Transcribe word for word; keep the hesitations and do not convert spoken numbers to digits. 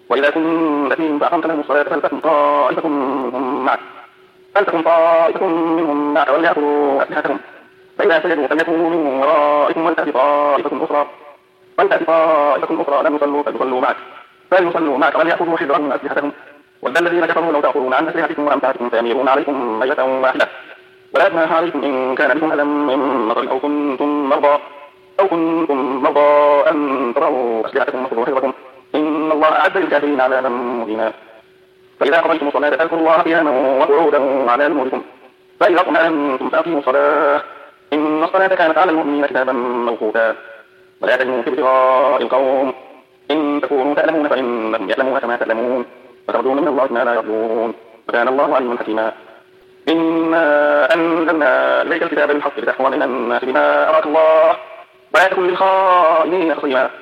وإذا كنت فيهم فأقمت لهم الصلاة فلتكن طائفة منهم معك فلتكن طائفة منهم معك وليأخذوا أسلحتهم فإذا سجدوا فليكونوا من ورائكم ولتأت طائفة أخرى ولتأت طائفة أخرى لم يصلوا فليصلوا معك فليصلوا معك وليأخذوا حذرهم أسلحتهم ود الذين كفروا لو تأخذون عن أسلحتكم وأمتعتكم فيميلون عليكم ميلة واحدة ولا جناح عليكم إن كان بكم أذى من مطر أو كنتم مرضى أو كنتم مرضى أن تضعوا أسلحتكم وخذوا حذركم إن الله أعد للكافرين عذابا مهينا فإذا قضيتم الصلاة فاذكروا الله قياما وقعودا وعلى جنوبكم فإذا اطمأننتم فأقيموا الصلاة إن الصلاة كانت على المؤمنين كتابا موقوتا ولا تهنوا في ابتغاء القوم إن تكونوا تألمون فإنهم يألمون كما تألمون وترجون من الله ما لا يرجون وكان الله عليما حكيما إنا أنزلنا إليك الكتاب بالحق لتحكم بين الناس بما أراك الله ولا تكن للخائنين خصيما